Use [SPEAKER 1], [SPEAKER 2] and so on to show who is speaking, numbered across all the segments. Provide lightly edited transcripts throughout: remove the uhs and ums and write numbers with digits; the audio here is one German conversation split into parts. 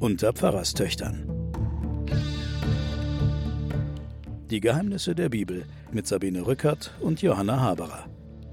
[SPEAKER 1] unter Pfarrerstöchtern. Die Geheimnisse der Bibel mit Sabine Rückert und Johanna Haberer.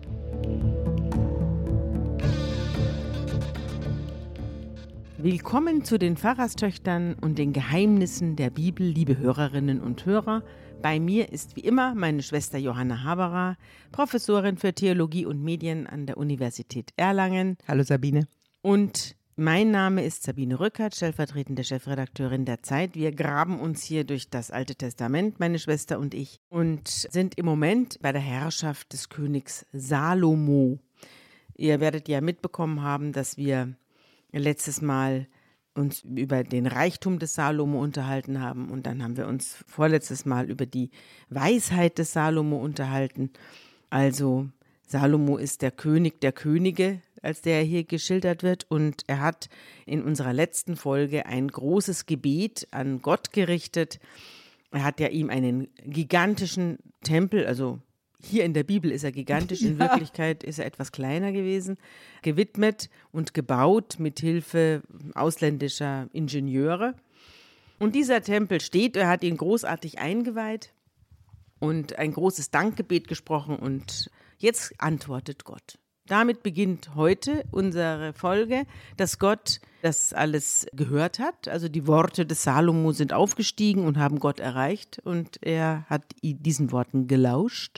[SPEAKER 2] Willkommen zu den Pfarrerstöchtern und den Geheimnissen der Bibel, liebe Hörerinnen und Hörer. Bei mir ist wie immer meine Schwester Johanna Haberer, Professorin für Theologie und Medien an der Universität Erlangen.
[SPEAKER 3] Hallo Sabine.
[SPEAKER 2] Und mein Name ist Sabine Rückert, stellvertretende Chefredakteurin der Zeit. Wir graben uns hier durch das Alte Testament, meine Schwester und ich, und sind im Moment bei der Herrschaft des Königs Salomo. Ihr werdet ja mitbekommen haben, dass wir letztes Mal uns über den Reichtum des Salomo unterhalten haben und dann haben wir uns vorletztes Mal über die Weisheit des Salomo unterhalten. Also Salomo ist der König der Könige, als der hier geschildert wird, und er hat in unserer letzten Folge ein großes Gebet an Gott gerichtet. Er hat ja ihm einen gigantischen Tempel, also hier in der Bibel ist er gigantisch, in Wirklichkeit ist er etwas kleiner gewesen, gewidmet und gebaut mit Hilfe ausländischer Ingenieure. Und dieser Tempel steht, er hat ihn großartig eingeweiht und ein großes Dankgebet gesprochen und jetzt antwortet Gott. Damit beginnt heute unsere Folge, dass Gott das alles gehört hat. Also die Worte des Salomo sind aufgestiegen und haben Gott erreicht und er hat diesen Worten gelauscht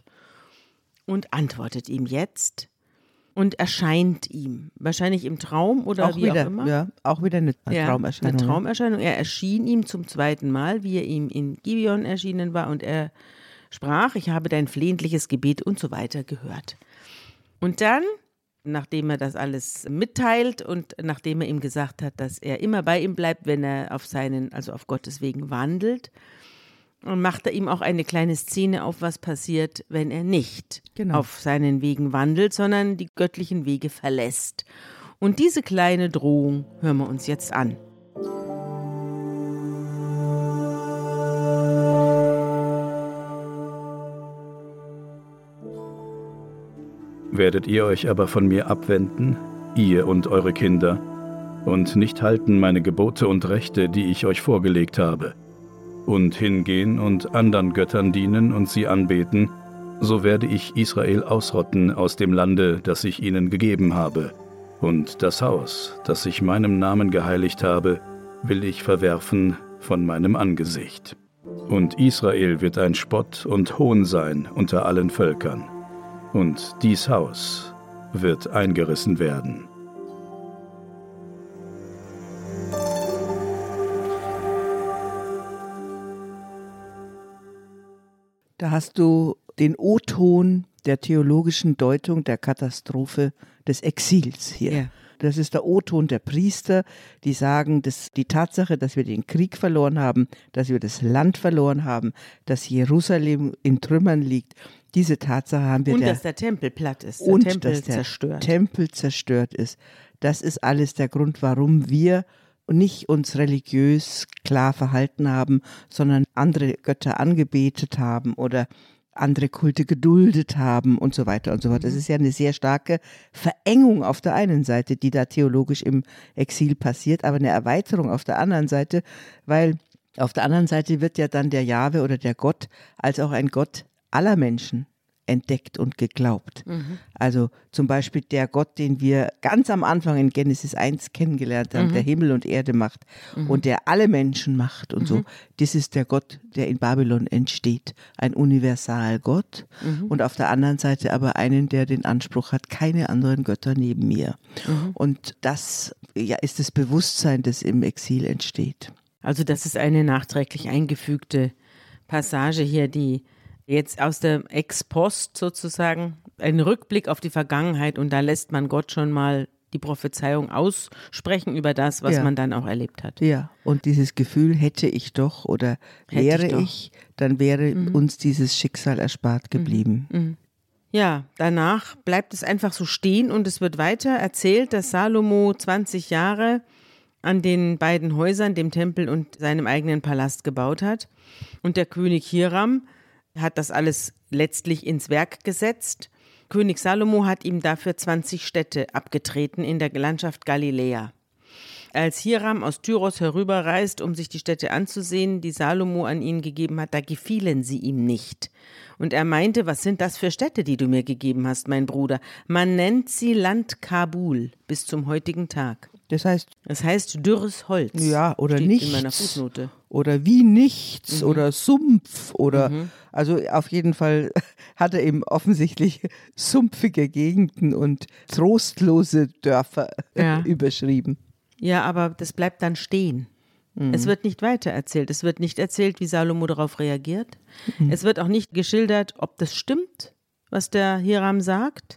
[SPEAKER 2] und antwortet ihm jetzt und erscheint ihm, wahrscheinlich im Traum oder auch wie
[SPEAKER 3] wieder,
[SPEAKER 2] auch immer.
[SPEAKER 3] Ja, auch wieder eine Traumerscheinung.
[SPEAKER 2] Eine Traumerscheinung. Er erschien ihm zum zweiten Mal, wie er ihm in Gibeon erschienen war, und er sprach, ich habe dein flehentliches Gebet und so weiter gehört. Und dann, nachdem er das alles mitteilt und nachdem er ihm gesagt hat, dass er immer bei ihm bleibt, wenn er auf Gottes Wegen wandelt, und macht er ihm auch eine kleine Szene auf, was passiert, wenn er nicht auf seinen Wegen wandelt, sondern die göttlichen Wege verlässt. Und diese kleine Drohung hören wir uns jetzt an.
[SPEAKER 1] Werdet ihr euch aber von mir abwenden, ihr und eure Kinder, und nicht halten meine Gebote und Rechte, die ich euch vorgelegt habe, und hingehen und anderen Göttern dienen und sie anbeten, so werde ich Israel ausrotten aus dem Lande, das ich ihnen gegeben habe. Und das Haus, das ich meinem Namen geheiligt habe, will ich verwerfen von meinem Angesicht. Und Israel wird ein Spott und Hohn sein unter allen Völkern. Und dies Haus wird eingerissen werden.
[SPEAKER 3] Da hast du den O-Ton der theologischen Deutung der Katastrophe des Exils hier. Ja. Das ist der O-Ton der Priester, die sagen, dass die Tatsache, dass wir den Krieg verloren haben, dass wir das Land verloren haben, dass Jerusalem in Trümmern liegt, diese Tatsache haben wir.
[SPEAKER 2] Und dass der Tempel platt ist,
[SPEAKER 3] Tempel zerstört ist. Das ist alles der Grund, warum wir nicht uns religiös klar verhalten haben, sondern andere Götter angebetet haben oder andere Kulte geduldet haben und so weiter und so fort. Das ist ja eine sehr starke Verengung auf der einen Seite, die da theologisch im Exil passiert, aber eine Erweiterung auf der anderen Seite, weil auf der anderen Seite wird ja dann der Jahwe oder der Gott als auch ein Gott aller Menschen entdeckt und geglaubt. Also zum Beispiel der Gott, den wir ganz am Anfang in Genesis 1 kennengelernt haben, der Himmel und Erde macht und der alle Menschen macht und so. Das ist der Gott, der in Babylon entsteht. Ein Universalgott und auf der anderen Seite aber einen, der den Anspruch hat, keine anderen Götter neben mir. Und das ist das Bewusstsein, das im Exil entsteht.
[SPEAKER 2] Also das ist eine nachträglich eingefügte Passage hier, die jetzt aus der Ex-Post sozusagen, ein Rückblick auf die Vergangenheit, und da lässt man Gott schon mal die Prophezeiung aussprechen über das, was man dann auch erlebt hat.
[SPEAKER 3] Ja, und dieses Gefühl, hätte ich doch oder wäre ich, dann wäre uns dieses Schicksal erspart geblieben.
[SPEAKER 2] Ja, danach bleibt es einfach so stehen und es wird weiter erzählt, dass Salomo 20 Jahre an den beiden Häusern, dem Tempel und seinem eigenen Palast gebaut hat. Und der König Hiram hat das alles letztlich ins Werk gesetzt. König Salomo hat ihm dafür 20 Städte abgetreten in der Landschaft Galiläa. als Hiram aus Tyros herüberreist, um sich die Städte anzusehen, die Salomo an ihn gegeben hat, da gefielen sie ihm nicht. Und er meinte, was sind das für Städte, die du mir gegeben hast, mein Bruder? Man nennt sie Land Kabul bis zum heutigen Tag.
[SPEAKER 3] Das heißt
[SPEAKER 2] dürres Holz.
[SPEAKER 3] Ja, oder
[SPEAKER 2] steht
[SPEAKER 3] nichts.
[SPEAKER 2] In meiner Fußnote.
[SPEAKER 3] Oder wie nichts oder Sumpf oder also auf jeden Fall hat er eben offensichtlich sumpfige Gegenden und trostlose Dörfer überschrieben.
[SPEAKER 2] Ja, aber das bleibt dann stehen. Es wird nicht weiter erzählt. Es wird nicht erzählt, wie Salomo darauf reagiert. Es wird auch nicht geschildert, ob das stimmt, was der Hiram sagt.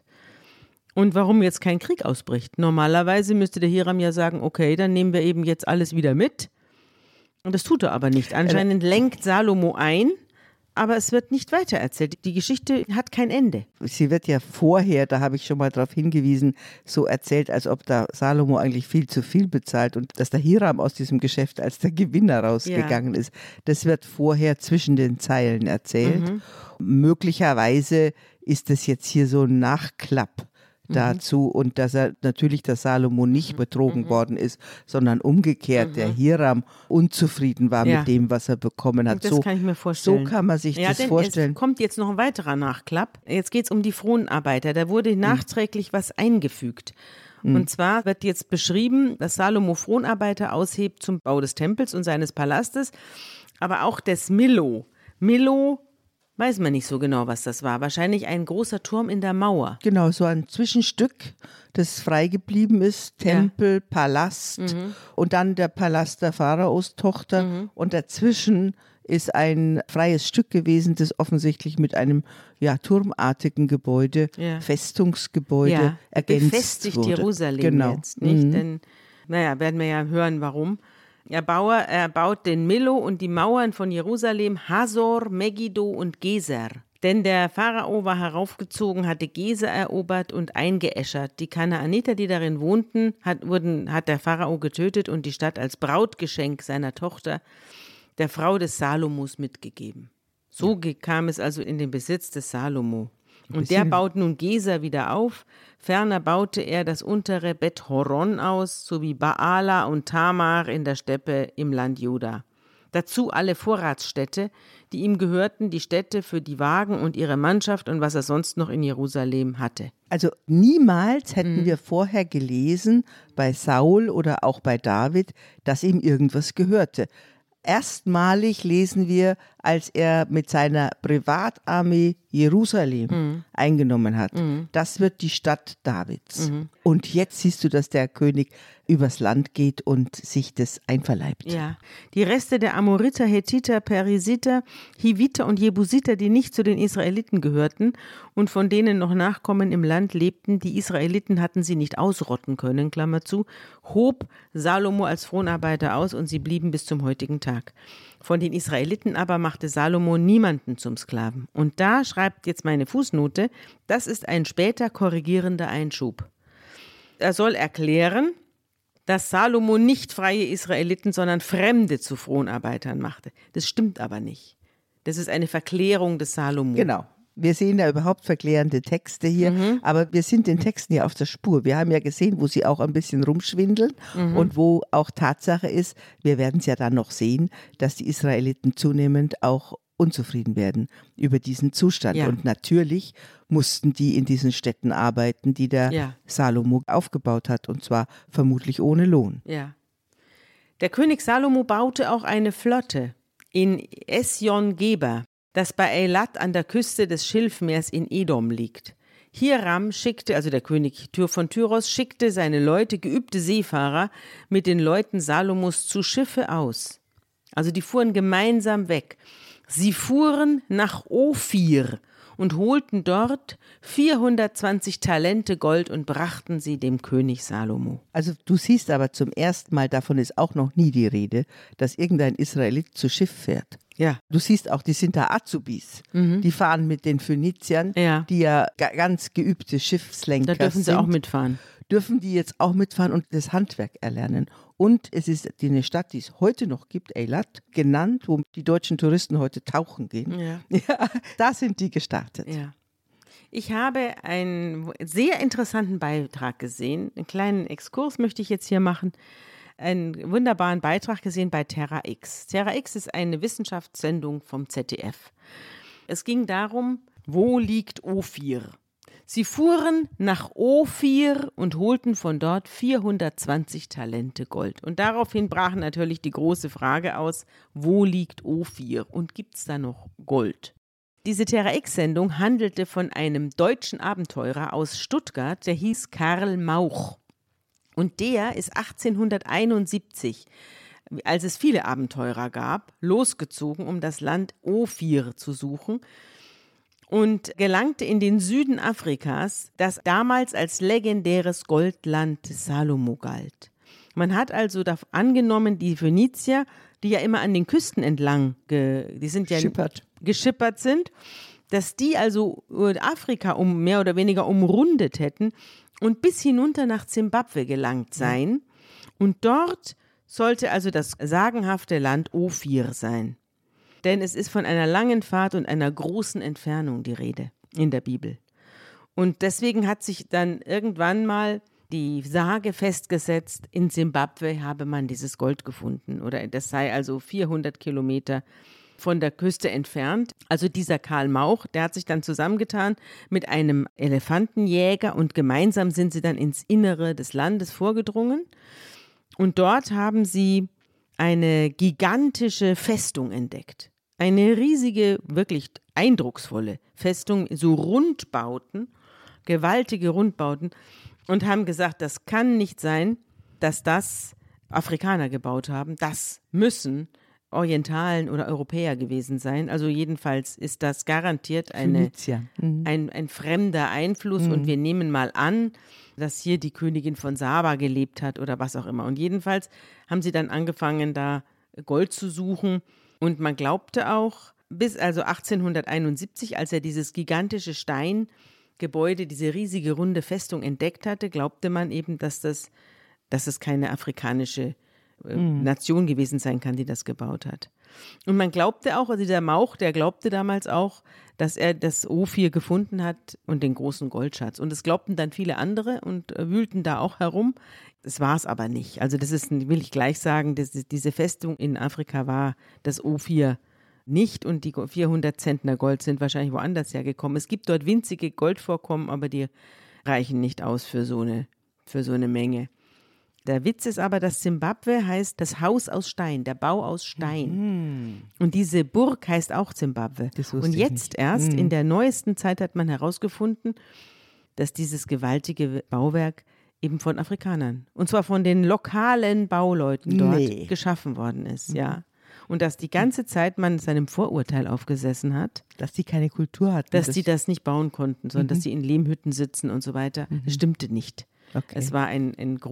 [SPEAKER 2] Und warum jetzt kein Krieg ausbricht. Normalerweise müsste der Hiram ja sagen, okay, dann nehmen wir eben jetzt alles wieder mit. Und das tut er aber nicht. Anscheinend lenkt Salomo ein, aber es wird nicht weitererzählt. Die Geschichte hat kein Ende.
[SPEAKER 3] Sie wird ja vorher, da habe ich schon mal darauf hingewiesen, so erzählt, als ob da Salomo eigentlich viel zu viel bezahlt und dass der Hiram aus diesem Geschäft als der Gewinner rausgegangen ist. Das wird vorher zwischen den Zeilen erzählt. Möglicherweise ist das jetzt hier so ein Nachklapp dazu und dass er natürlich der Salomo nicht betrogen worden ist, sondern umgekehrt der Hiram unzufrieden war mit dem, was er bekommen hat.
[SPEAKER 2] Das kann ich mir vorstellen.
[SPEAKER 3] So kann man sich das vorstellen.
[SPEAKER 2] Es kommt jetzt noch ein weiterer Nachklapp. Jetzt geht es um die Fronarbeiter. Da wurde nachträglich was eingefügt. Und zwar wird jetzt beschrieben, dass Salomo Fronarbeiter aushebt zum Bau des Tempels und seines Palastes, aber auch des Millo. Millo weiß man nicht so genau, was das war. Wahrscheinlich ein großer Turm in der Mauer.
[SPEAKER 3] Genau, so ein Zwischenstück, das frei geblieben ist. Tempel, Palast und dann der Palast der Pharaostochter. Und dazwischen ist ein freies Stück gewesen, das offensichtlich mit einem turmartigen Gebäude, Festungsgebäude ergänzt
[SPEAKER 2] befestigt
[SPEAKER 3] wurde.
[SPEAKER 2] Jerusalem jetzt, nicht? Denn, werden wir ja hören, warum. Er baut den Millo und die Mauern von Jerusalem, Hasor, Megiddo und Geser. Denn der Pharao war heraufgezogen, hatte Geser erobert und eingeäschert. Die Kanaaniter, die darin wohnten, hat der Pharao getötet und die Stadt als Brautgeschenk seiner Tochter, der Frau des Salomos, mitgegeben. So kam es also in den Besitz des Salomo. Und der baut nun Geser wieder auf. Ferner baute er das untere Bet Horon aus, sowie Baala und Tamar in der Steppe im Land Juda. Dazu alle Vorratsstädte, die ihm gehörten, die Städte für die Wagen und ihre Mannschaft und was er sonst noch in Jerusalem hatte.
[SPEAKER 3] Also niemals hätten wir vorher gelesen, bei Saul oder auch bei David, dass ihm irgendwas gehörte. Erstmalig lesen wir, als er mit seiner Privatarmee Jerusalem eingenommen hat. Das wird die Stadt Davids. Und jetzt siehst du, dass der König übers Land geht und sich das einverleibt.
[SPEAKER 2] Ja, die Reste der Amoriter, Hethiter, Perisiter, Hiviter und Jebusiter, die nicht zu den Israeliten gehörten und von denen noch Nachkommen im Land lebten, die Israeliten hatten sie nicht ausrotten können, Klammer zu, hob Salomo als Fronarbeiter aus und sie blieben bis zum heutigen Tag. Von den Israeliten aber machte Salomo niemanden zum Sklaven. Und da schreibt jetzt meine Fußnote, das ist ein später korrigierender Einschub. Er soll erklären, dass Salomo nicht freie Israeliten, sondern Fremde zu Fronarbeitern machte. Das stimmt aber nicht. Das ist eine Verklärung des Salomo.
[SPEAKER 3] Genau. Wir sehen ja überhaupt verklärende Texte hier, aber wir sind den Texten ja auf der Spur. Wir haben ja gesehen, wo sie auch ein bisschen rumschwindeln und wo auch Tatsache ist, wir werden es ja dann noch sehen, dass die Israeliten zunehmend auch unzufrieden werden über diesen Zustand. Ja. Und natürlich mussten die in diesen Städten arbeiten, die der Salomo aufgebaut hat, und zwar vermutlich ohne Lohn.
[SPEAKER 2] Ja. Der König Salomo baute auch eine Flotte in Esjon-Geber, das bei Eilat an der Küste des Schilfmeers in Edom liegt. Hiram schickte, also der König von Tyros, schickte seine Leute, geübte Seefahrer, mit den Leuten Salomos zu Schiffe aus. Also die fuhren gemeinsam weg. Sie fuhren nach Ophir und holten dort 420 Talente Gold und brachten sie dem König Salomo.
[SPEAKER 3] Also du siehst aber zum ersten Mal, davon ist auch noch nie die Rede, dass irgendein Israelit zu Schiff fährt.
[SPEAKER 2] Ja.
[SPEAKER 3] Du siehst auch, die sind da Azubis. Die fahren mit den Phöniziern, die ja ganz geübte Schiffslenker sind.
[SPEAKER 2] Da dürfen sie auch mitfahren.
[SPEAKER 3] Dürfen die jetzt auch mitfahren und das Handwerk erlernen. Und es ist eine Stadt, die es heute noch gibt, Eilat, genannt, wo die deutschen Touristen heute tauchen gehen. Ja. Ja, da sind die gestartet.
[SPEAKER 2] Ja. Ich habe einen sehr interessanten Beitrag gesehen. Einen kleinen Exkurs möchte ich jetzt hier machen. einen wunderbaren Beitrag gesehen bei Terra X. Terra X ist eine Wissenschaftssendung vom ZDF. Es ging darum, wo liegt Ophir? Sie fuhren nach Ophir und holten von dort 420 Talente Gold. Und daraufhin brach natürlich die große Frage aus, wo liegt Ophir und gibt es da noch Gold? Diese Terra X-Sendung handelte von einem deutschen Abenteurer aus Stuttgart, der hieß Karl Mauch. Und der ist 1871, als es viele Abenteurer gab, losgezogen, um das Land Ophir zu suchen und gelangte in den Süden Afrikas, das damals als legendäres Goldland Salomo galt. Man hat also angenommen, die Phönizier, die ja immer an den Küsten entlang geschippert sind, dass die also Afrika mehr oder weniger umrundet hätten und bis hinunter nach Zimbabwe gelangt seien. Und dort sollte also das sagenhafte Land Ophir sein. Denn es ist von einer langen Fahrt und einer großen Entfernung die Rede in der Bibel. Und deswegen hat sich dann irgendwann mal die Sage festgesetzt, in Zimbabwe habe man dieses Gold gefunden. Oder das sei also 400 Kilometer von der Küste entfernt. Also dieser Karl Mauch, der hat sich dann zusammengetan mit einem Elefantenjäger und gemeinsam sind sie dann ins Innere des Landes vorgedrungen. Und dort haben sie eine gigantische Festung entdeckt. Eine riesige, wirklich eindrucksvolle Festung, so Rundbauten, gewaltige Rundbauten, und haben gesagt, das kann nicht sein, dass das Afrikaner gebaut haben. Das müssen Orientalen oder Europäer gewesen sein. Also jedenfalls ist das garantiert ein fremder Einfluss und wir nehmen mal an, dass hier die Königin von Saba gelebt hat oder was auch immer. Und jedenfalls haben sie dann angefangen, da Gold zu suchen und man glaubte auch, bis also 1871, als er dieses gigantische Steingebäude, diese riesige runde Festung entdeckt hatte, glaubte man eben, dass es keine afrikanische Nation gewesen sein kann, die das gebaut hat. Und man glaubte auch, also dieser Mauch, der glaubte damals auch, dass er das Ophir gefunden hat und den großen Goldschatz. Und es glaubten dann viele andere und wühlten da auch herum. Das war es aber nicht. Also das ist, will ich gleich sagen, diese Festung in Afrika war das Ophir nicht und die 400 Zentner Gold sind wahrscheinlich woanders hergekommen. Es gibt dort winzige Goldvorkommen, aber die reichen nicht aus für so eine Menge. Der Witz ist aber, dass Zimbabwe heißt das Haus aus Stein, der Bau aus Stein. Und diese Burg heißt auch Zimbabwe. Und jetzt erst in der neuesten Zeit hat man herausgefunden, dass dieses gewaltige Bauwerk eben von Afrikanern, und zwar von den lokalen Bauleuten dort geschaffen worden ist, ja. Und dass die ganze Zeit man seinem Vorurteil aufgesessen hat.
[SPEAKER 3] Dass die keine Kultur hatten.
[SPEAKER 2] Dass die das nicht bauen konnten, sondern dass die in Lehmhütten sitzen und so weiter. Das stimmte nicht. Okay. Es war eine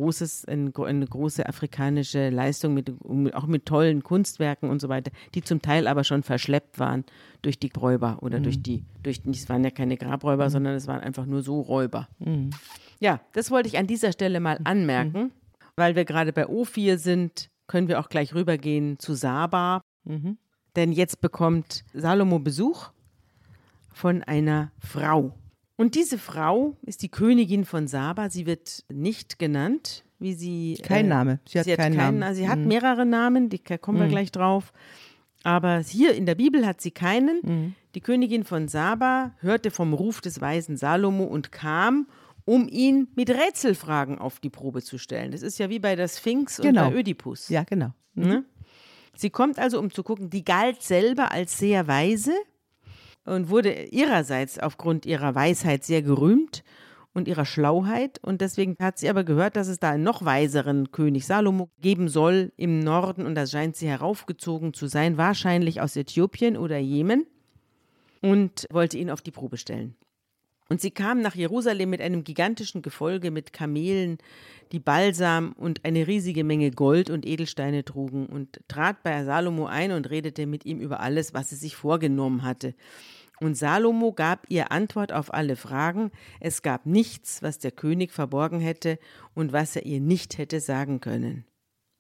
[SPEAKER 2] große afrikanische Leistung, auch mit tollen Kunstwerken und so weiter, die zum Teil aber schon verschleppt waren durch die Räuber oder es waren ja keine Grabräuber, sondern es waren einfach nur so Räuber. Ja, das wollte ich an dieser Stelle mal anmerken, weil wir gerade bei Ophir sind, können wir auch gleich rübergehen zu Saba, denn jetzt bekommt Salomo Besuch von einer Frau. Und diese Frau ist die Königin von Saba. Sie wird nicht genannt, wie sie.
[SPEAKER 3] Kein Name. Sie hat keinen Namen.
[SPEAKER 2] Also sie hat mehrere Namen, da kommen wir gleich drauf. Aber hier in der Bibel hat sie keinen. Die Königin von Saba hörte vom Ruf des weisen Salomo und kam, um ihn mit Rätselfragen auf die Probe zu stellen. Das ist ja wie bei der Sphinx und bei Ödipus.
[SPEAKER 3] Ja, genau.
[SPEAKER 2] Ne? Sie kommt also, um zu gucken, die galt selber als sehr weise und wurde ihrerseits aufgrund ihrer Weisheit sehr gerühmt und ihrer Schlauheit. Und deswegen hat sie aber gehört, dass es da einen noch weiseren König Salomo geben soll im Norden. Und da scheint sie heraufgezogen zu sein, wahrscheinlich aus Äthiopien oder Jemen, und wollte ihn auf die Probe stellen. Und sie kam nach Jerusalem mit einem gigantischen Gefolge mit Kamelen, die Balsam und eine riesige Menge Gold und Edelsteine trugen, und trat bei Salomo ein und redete mit ihm über alles, was sie sich vorgenommen hatte. Und Salomo gab ihr Antwort auf alle Fragen. Es gab nichts, was der König verborgen hätte und was er ihr nicht hätte sagen können.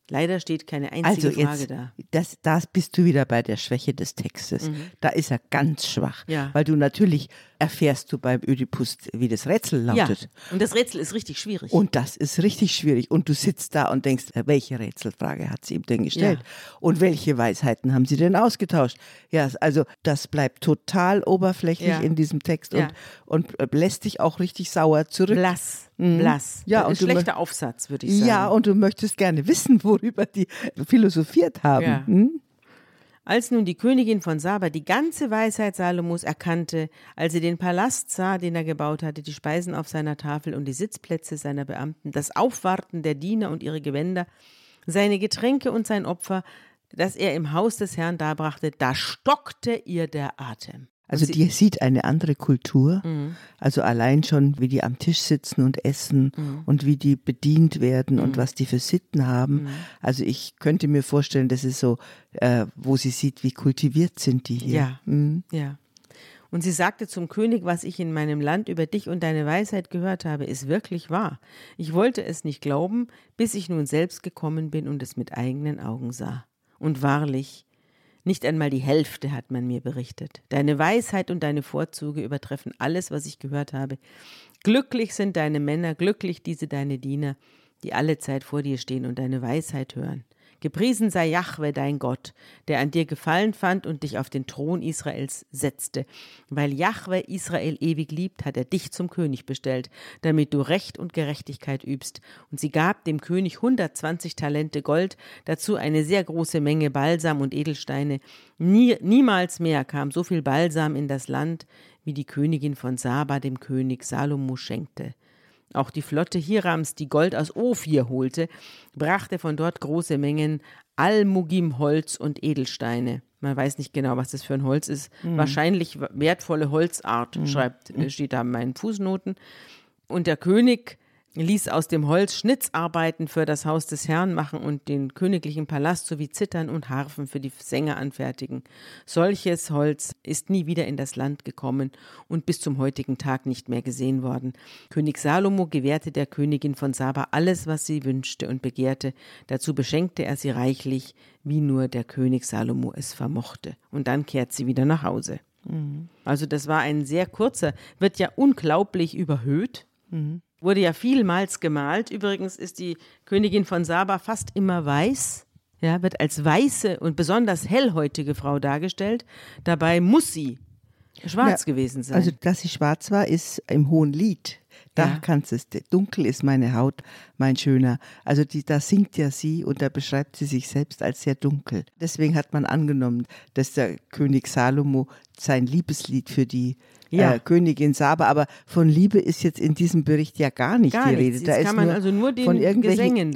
[SPEAKER 2] Leider steht keine einzige Frage
[SPEAKER 3] Also
[SPEAKER 2] da.
[SPEAKER 3] jetzt, das bist du wieder bei der Schwäche des Textes. Da ist er ganz schwach,
[SPEAKER 2] Ja.
[SPEAKER 3] weil du natürlich erfährst du beim Ödipus, wie das Rätsel lautet.
[SPEAKER 2] Ja, und das Rätsel ist richtig schwierig.
[SPEAKER 3] Und das ist richtig schwierig. Und du sitzt da und denkst, welche Rätselfrage hat sie ihm denn gestellt?
[SPEAKER 2] Ja.
[SPEAKER 3] Und welche Weisheiten haben sie denn ausgetauscht? Ja, also das bleibt total oberflächlich
[SPEAKER 2] Ja.
[SPEAKER 3] in diesem Text
[SPEAKER 2] Ja.
[SPEAKER 3] und lässt dich auch richtig sauer zurück.
[SPEAKER 2] Blass.
[SPEAKER 3] Ja,
[SPEAKER 2] Das
[SPEAKER 3] und
[SPEAKER 2] ist
[SPEAKER 3] du
[SPEAKER 2] schlechter Aufsatz, würde ich sagen.
[SPEAKER 3] Ja, und du möchtest gerne wissen, worüber die philosophiert haben.
[SPEAKER 2] Ja. Als nun die Königin von Saba die ganze Weisheit Salomos erkannte, als sie den Palast sah, den er gebaut hatte, die Speisen auf seiner Tafel und die Sitzplätze seiner Beamten, das Aufwarten der Diener und ihre Gewänder, seine Getränke und sein Opfer, das er im Haus des Herrn darbrachte, da stockte ihr der Atem.
[SPEAKER 3] Also die sieht eine andere Kultur, also allein schon, wie die am Tisch sitzen und essen und wie die bedient werden und was die für Sitten haben. Also ich könnte mir vorstellen, das ist so, wo sie sieht, wie kultiviert sind die hier.
[SPEAKER 2] Ja, ja. Und sie sagte zum König, was ich in meinem Land über dich und deine Weisheit gehört habe, ist wirklich wahr. Ich wollte es nicht glauben, bis ich nun selbst gekommen bin und es mit eigenen Augen sah. Und wahrlich, nicht einmal die Hälfte hat man mir berichtet. Deine Weisheit und deine Vorzüge übertreffen alles, was ich gehört habe. Glücklich sind deine Männer, glücklich diese deine Diener, die alle Zeit vor dir stehen und deine Weisheit hören. Gepriesen sei Jahwe, dein Gott, der an dir Gefallen fand und dich auf den Thron Israels setzte. Weil Jahwe Israel ewig liebt, hat er dich zum König bestellt, damit du Recht und Gerechtigkeit übst. Und sie gab dem König 120 Talente Gold, dazu eine sehr große Menge Balsam und Edelsteine. Niemals mehr kam so viel Balsam in das Land, wie die Königin von Saba dem König Salomo schenkte. Auch die Flotte Hirams, die Gold aus Ophir holte, brachte von dort große Mengen Almugim-Holz und Edelsteine. Man weiß nicht genau, was das für ein Holz ist. Wahrscheinlich wertvolle Holzart, steht da in meinen Fußnoten. Und der König ließ aus dem Holz Schnitzarbeiten für das Haus des Herrn machen und den königlichen Palast sowie Zithern und Harfen für die Sänger anfertigen. Solches Holz ist nie wieder in das Land gekommen und bis zum heutigen Tag nicht mehr gesehen worden. König Salomo gewährte der Königin von Saba alles, was sie wünschte und begehrte. Dazu beschenkte er sie reichlich, wie nur der König Salomo es vermochte. Und dann kehrt sie wieder nach Hause. Also das war ein sehr kurzer, wird ja unglaublich überhöht. Wurde ja vielmals gemalt. Übrigens ist die Königin von Saba fast immer weiß, ja, wird als weiße und besonders hellhäutige Frau dargestellt. Dabei muss sie schwarz gewesen sein.
[SPEAKER 3] Also, dass sie schwarz war, ist im Hohen Lied. Da kannst du es. Dunkel ist meine Haut, mein Schöner. Also da singt ja sie und da beschreibt sie sich selbst als sehr dunkel. Deswegen hat man angenommen, dass der König Salomo sein Liebeslied für die Königin Saba, aber von Liebe ist jetzt in diesem Bericht ja gar nicht die Rede.
[SPEAKER 2] Da kann man also nur den
[SPEAKER 3] von irgendwelchen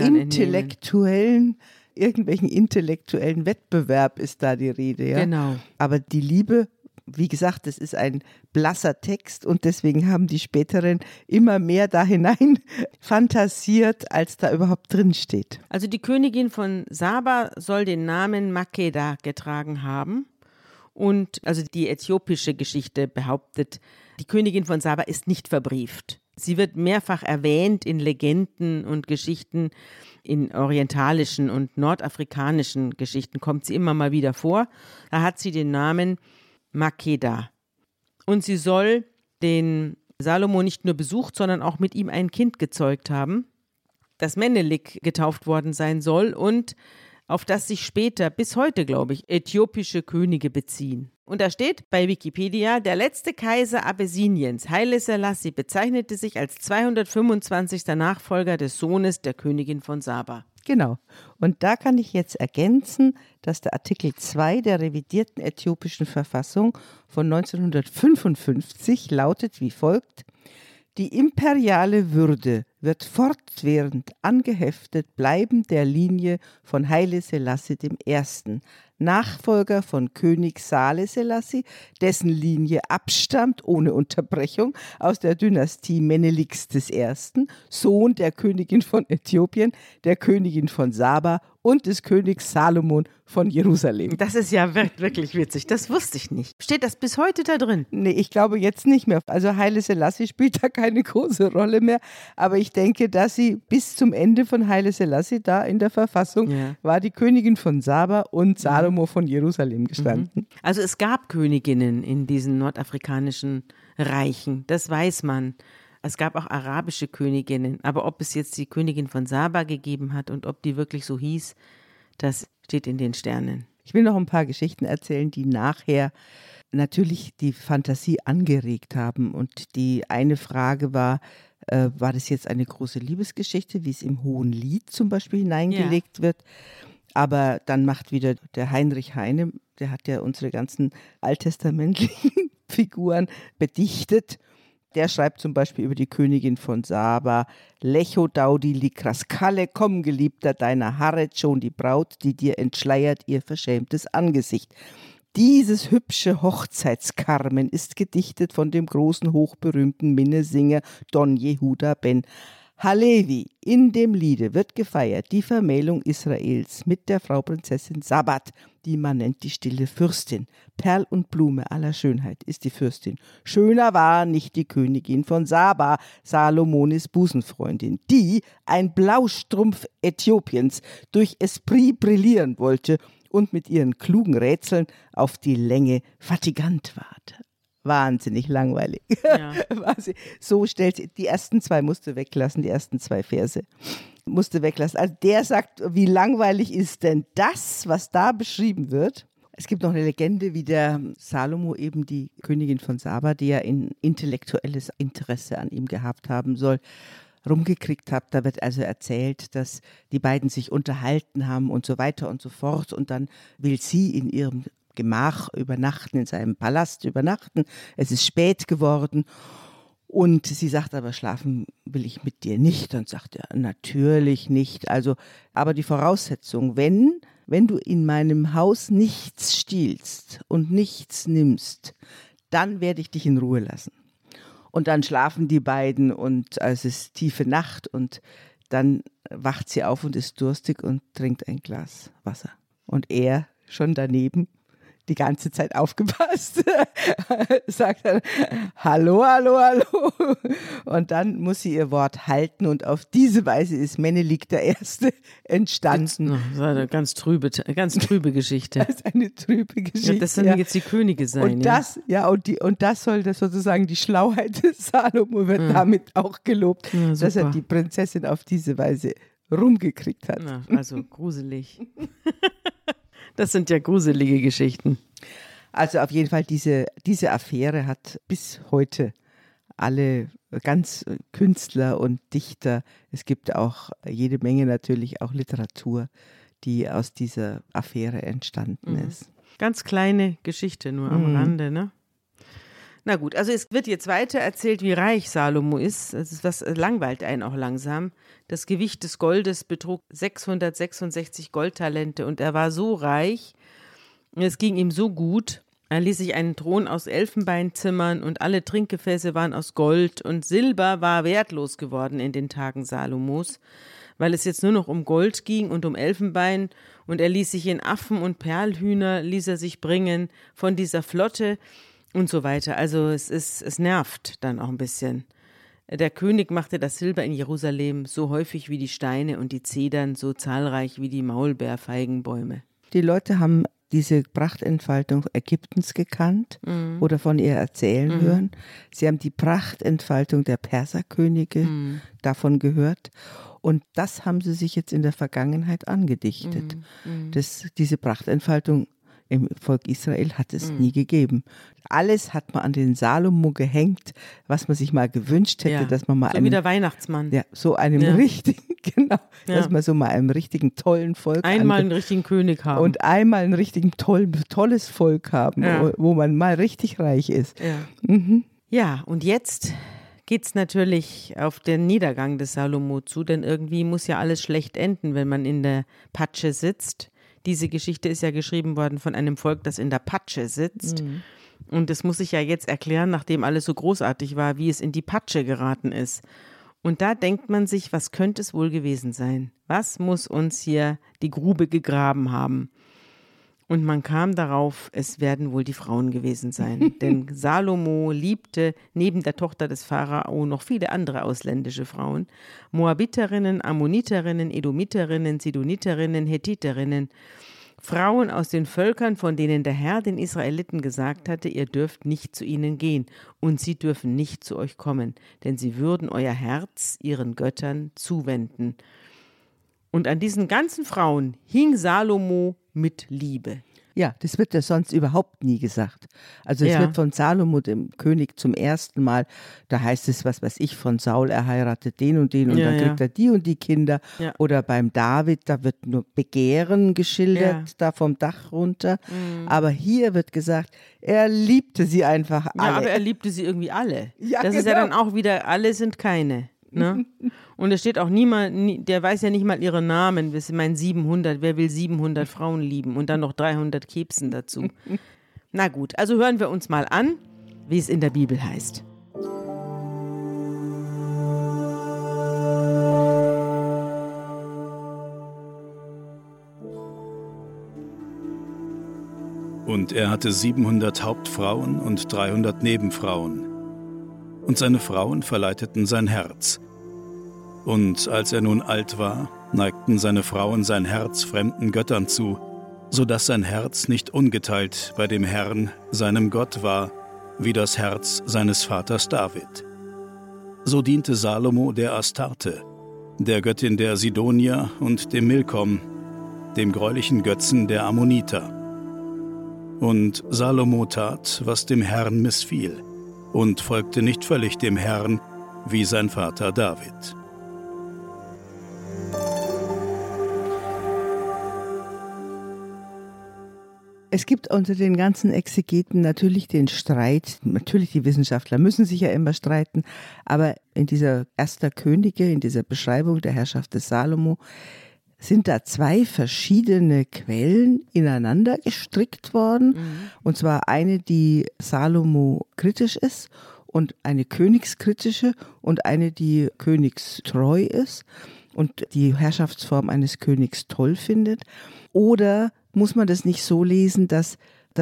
[SPEAKER 3] irgendwelchen intellektuellen Wettbewerb ist da die Rede. Ja?
[SPEAKER 2] Genau.
[SPEAKER 3] Aber die Liebe, wie gesagt, das ist ein blasser Text und deswegen haben die Späteren immer mehr da hinein fantasiert, als da überhaupt drin steht.
[SPEAKER 2] Also die Königin von Saba soll den Namen Makeda getragen haben. Und also die äthiopische Geschichte behauptet, die Königin von Saba ist nicht verbrieft. Sie wird mehrfach erwähnt in Legenden und Geschichten, in orientalischen und nordafrikanischen Geschichten kommt sie immer mal wieder vor. Da hat sie den Namen Makeda. Und sie soll den Salomo nicht nur besucht, sondern auch mit ihm ein Kind gezeugt haben, das Menelik getauft worden sein soll und auf das sich später, bis heute glaube ich, äthiopische Könige beziehen. Und da steht bei Wikipedia, der letzte Kaiser Abessiniens, Haile Selassie, bezeichnete sich als 225. Nachfolger des Sohnes der Königin von Saba.
[SPEAKER 3] Genau. Und da kann ich jetzt ergänzen, dass der Artikel 2 der revidierten äthiopischen Verfassung von 1955 lautet wie folgt: Die imperiale Würde wird fortwährend angeheftet bleiben der Linie von Haile Selassie I., Nachfolger von König Sale Selassie, dessen Linie abstammt ohne Unterbrechung aus der Dynastie Meneliks I., Sohn der Königin von Äthiopien, der Königin von Saba und des Königs Salomon von Jerusalem.
[SPEAKER 2] Das ist ja wirklich witzig. Das wusste ich nicht. Steht das bis heute da drin?
[SPEAKER 3] Nee, ich glaube jetzt nicht mehr. Also Haile Selassie spielt da keine große Rolle mehr. Aber ich denke, dass sie bis zum Ende von Haile Selassie da in der Verfassung war die Königin von Saba und Salomo von Jerusalem gestanden.
[SPEAKER 2] Also es gab Königinnen in diesen nordafrikanischen Reichen. Das weiß man. Es gab auch arabische Königinnen, aber ob es jetzt die Königin von Saba gegeben hat und ob die wirklich so hieß, das steht in den Sternen.
[SPEAKER 3] Ich will noch ein paar Geschichten erzählen, die nachher natürlich die Fantasie angeregt haben. Und die eine Frage war das jetzt eine große Liebesgeschichte, wie es im Hohen Lied zum Beispiel hineingelegt wird? Aber dann macht wieder der Heinrich Heine, der hat ja unsere ganzen alttestamentlichen Figuren bedichtet. Der schreibt zum Beispiel über die Königin von Saba: Lecho Daudi Likraskalle, komm, Geliebter, deiner harret schon die Braut, die dir entschleiert ihr verschämtes Angesicht. Dieses hübsche Hochzeitskarmen ist gedichtet von dem großen, hochberühmten Minnesinger Don Jehuda ben Halevi. In dem Liede wird gefeiert die Vermählung Israels mit der Frau Prinzessin Sabat, die man nennt die stille Fürstin. Perl und Blume aller Schönheit ist die Fürstin. Schöner war nicht die Königin von Saba, Salomonis Busenfreundin, die, ein Blaustrumpf Äthiopiens, durch Esprit brillieren wollte und mit ihren klugen Rätseln auf die Länge fatigant ward. Wahnsinnig langweilig. Ja. So stellt sie, die ersten 2 musste weglassen, die ersten 2 Verse musste weglassen. Also der sagt, wie langweilig ist denn das, was da beschrieben wird? Es gibt noch eine Legende, wie der Salomo eben die Königin von Saba, die ja ein intellektuelles Interesse an ihm gehabt haben soll, rumgekriegt hat. Da wird also erzählt, dass die beiden sich unterhalten haben und so weiter und so fort. Und dann will sie in ihrem Gemach übernachten, in seinem Palast übernachten. Es ist spät geworden und sie sagt aber, schlafen will ich mit dir nicht. Und sagt er, natürlich nicht. Also, aber die Voraussetzung, wenn du in meinem Haus nichts stiehlst und nichts nimmst, dann werde ich dich in Ruhe lassen. Und dann schlafen die beiden und es ist tiefe Nacht und dann wacht sie auf und ist durstig und trinkt ein Glas Wasser. Und er schon daneben, die ganze Zeit aufgepasst, sagt dann, hallo, hallo, hallo. Und dann muss sie ihr Wort halten und auf diese Weise ist Menelik I. entstanden.
[SPEAKER 2] Das war eine ganz trübe Geschichte.
[SPEAKER 3] Das ist eine trübe Geschichte.
[SPEAKER 2] Ja, das sollen jetzt die Könige sein.
[SPEAKER 3] Und das soll das sozusagen, die Schlauheit des Salomo wird damit auch gelobt, dass er die Prinzessin auf diese Weise rumgekriegt hat.
[SPEAKER 2] Na, also gruselig. Das sind ja gruselige Geschichten.
[SPEAKER 3] Also auf jeden Fall, diese Affäre hat bis heute alle ganz Künstler und Dichter, es gibt auch jede Menge natürlich auch Literatur, die aus dieser Affäre entstanden ist.
[SPEAKER 2] Ganz kleine Geschichte nur am Rande, ne? Na gut, also es wird jetzt weiter erzählt, wie reich Salomo ist. Das langweilt einen auch langsam. Das Gewicht des Goldes betrug 666 Goldtalente und er war so reich, es ging ihm so gut. Er ließ sich einen Thron aus Elfenbein zimmern und alle Trinkgefäße waren aus Gold und Silber war wertlos geworden in den Tagen Salomos, weil es jetzt nur noch um Gold ging und um Elfenbein und er ließ sich in Affen und Perlhühner, ließ er sich bringen von dieser Flotte und so weiter. Also es nervt dann auch ein bisschen. Der König machte das Silber in Jerusalem so häufig wie die Steine und die Zedern so zahlreich wie die Maulbeerfeigenbäume.
[SPEAKER 3] Die Leute haben diese Prachtentfaltung Ägyptens gekannt oder von ihr erzählen hören. Sie haben die Prachtentfaltung der Perserkönige davon gehört. Und das haben sie sich jetzt in der Vergangenheit angedichtet. Diese Prachtentfaltung im Volk Israel hat es nie gegeben. Alles hat man an den Salomo gehängt, was man sich mal gewünscht hätte, dass man mal
[SPEAKER 2] so wie der Weihnachtsmann.
[SPEAKER 3] Ja, so einem richtigen, genau, dass man so mal einem richtigen tollen Volk
[SPEAKER 2] einmal einen richtigen König haben.
[SPEAKER 3] Und einmal ein richtig tolles Volk haben, wo man mal richtig reich ist.
[SPEAKER 2] Ja, und jetzt geht's natürlich auf den Niedergang des Salomo zu, denn irgendwie muss ja alles schlecht enden, wenn man in der Patsche sitzt. Diese Geschichte ist ja geschrieben worden von einem Volk, das in der Patsche sitzt. Und das muss ich ja jetzt erklären, nachdem alles so großartig war, wie es in die Patsche geraten ist. Und da denkt man sich, was könnte es wohl gewesen sein? Was muss uns hier die Grube gegraben haben? Und man kam darauf, es werden wohl die Frauen gewesen sein. Denn Salomo liebte neben der Tochter des Pharao noch viele andere ausländische Frauen. Moabiterinnen, Ammoniterinnen, Edomiterinnen, Sidoniterinnen, Hethiterinnen. Frauen aus den Völkern, von denen der Herr den Israeliten gesagt hatte, ihr dürft nicht zu ihnen gehen und sie dürfen nicht zu euch kommen, denn sie würden euer Herz ihren Göttern zuwenden. Und an diesen ganzen Frauen hing Salomo mit Liebe.
[SPEAKER 3] Ja, das wird ja sonst überhaupt nie gesagt. Also es wird von Salomo, dem König, zum ersten Mal, da heißt es, was weiß ich, von Saul, er heiratet den und den und dann kriegt er die und die Kinder. Ja. Oder beim David, da wird nur Begehren geschildert, da vom Dach runter. Aber hier wird gesagt, er liebte sie einfach alle.
[SPEAKER 2] Ja, aber er liebte sie irgendwie alle.
[SPEAKER 3] Ja,
[SPEAKER 2] das ist ja dann auch wieder, alle sind keine. Ne? Und es steht auch niemand, der weiß ja nicht mal ihre Namen. Das sind 700, wer will 700 Frauen lieben und dann noch 300 Kebsen dazu. Na gut, also hören wir uns mal an, wie es in der Bibel heißt.
[SPEAKER 1] Und er hatte 700 Hauptfrauen und 300 Nebenfrauen. Und seine Frauen verleiteten sein Herz. Und als er nun alt war, neigten seine Frauen sein Herz fremden Göttern zu, so dass sein Herz nicht ungeteilt bei dem Herrn, seinem Gott war, wie das Herz seines Vaters David. So diente Salomo der Astarte, der Göttin der Sidonier und dem Milkom, dem greulichen Götzen der Ammoniter. Und Salomo tat, was dem Herrn missfiel, und folgte nicht völlig dem Herrn, wie sein Vater David.
[SPEAKER 3] Es gibt unter den ganzen Exegeten natürlich den Streit, natürlich die Wissenschaftler müssen sich ja immer streiten, aber in dieser Erster Könige, in dieser Beschreibung der Herrschaft des Salomo, sind da zwei verschiedene Quellen ineinander gestrickt worden. Und zwar eine, die Salomo kritisch ist und eine königskritische und eine, die königstreu ist und die Herrschaftsform eines Königs toll findet. Oder muss man das nicht so lesen, dass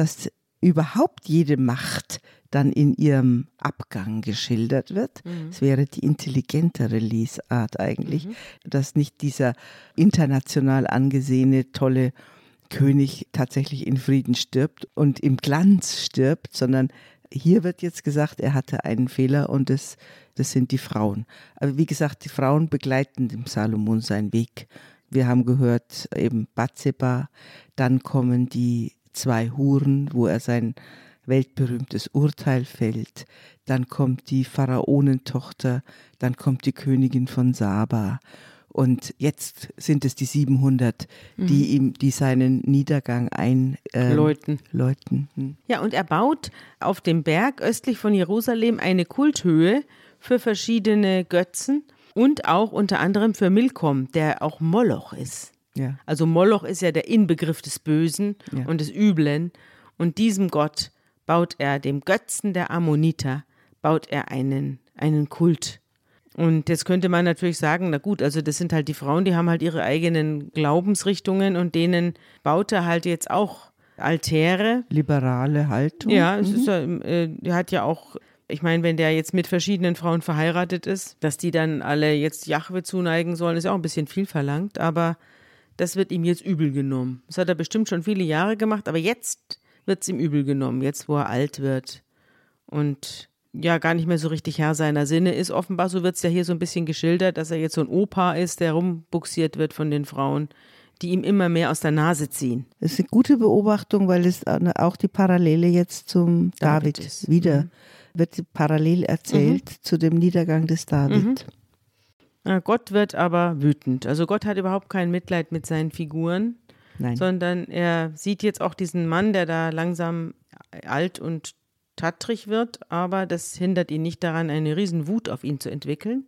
[SPEAKER 3] überhaupt jede Macht dann in ihrem Abgang geschildert wird? Es wäre die intelligentere Lesart eigentlich, dass nicht dieser international angesehene, tolle König tatsächlich in Frieden stirbt und im Glanz stirbt, sondern hier wird jetzt gesagt, er hatte einen Fehler und das sind die Frauen. Aber wie gesagt, die Frauen begleiten dem Salomon seinen Weg. Wir haben gehört, eben Bathseba, dann kommen die 2 Huren, wo er sein weltberühmtes Urteil fällt, dann kommt die Pharaonentochter, dann kommt die Königin von Saba und jetzt sind es die 700, die seinen Niedergang läuten.
[SPEAKER 2] Ja, und er baut auf dem Berg östlich von Jerusalem eine Kulthöhe für verschiedene Götzen und auch unter anderem für Milkom, der auch Moloch ist.
[SPEAKER 3] Ja.
[SPEAKER 2] Also Moloch ist ja der Inbegriff des Bösen und des Üblen und diesem Gott baut er, dem Götzen der Ammoniter, baut er einen Kult. Und jetzt könnte man natürlich sagen, na gut, also das sind halt die Frauen, die haben halt ihre eigenen Glaubensrichtungen und denen baut er halt jetzt auch Altäre.
[SPEAKER 3] Liberale Haltung.
[SPEAKER 2] Ja, es ist er hat ja auch, ich meine, wenn der jetzt mit verschiedenen Frauen verheiratet ist, dass die dann alle jetzt Jahwe zuneigen sollen, ist ja auch ein bisschen viel verlangt, aber das wird ihm jetzt übel genommen. Das hat er bestimmt schon viele Jahre gemacht, aber jetzt wird es ihm übel genommen, jetzt wo er alt wird und ja gar nicht mehr so richtig Herr seiner Sinne ist. Offenbar, so wird es ja hier so ein bisschen geschildert, dass er jetzt so ein Opa ist, der rumbuxiert wird von den Frauen, die ihm immer mehr aus der Nase ziehen.
[SPEAKER 3] Das ist eine gute Beobachtung, weil es auch die Parallele jetzt zum David ist. Wieder wird parallel erzählt zu dem Niedergang des David.
[SPEAKER 2] Ja, Gott wird aber wütend. Also Gott hat überhaupt kein Mitleid mit seinen Figuren. Nein. Sondern er sieht jetzt auch diesen Mann, der da langsam alt und tattrig wird, aber das hindert ihn nicht daran, eine riesen Wut auf ihn zu entwickeln.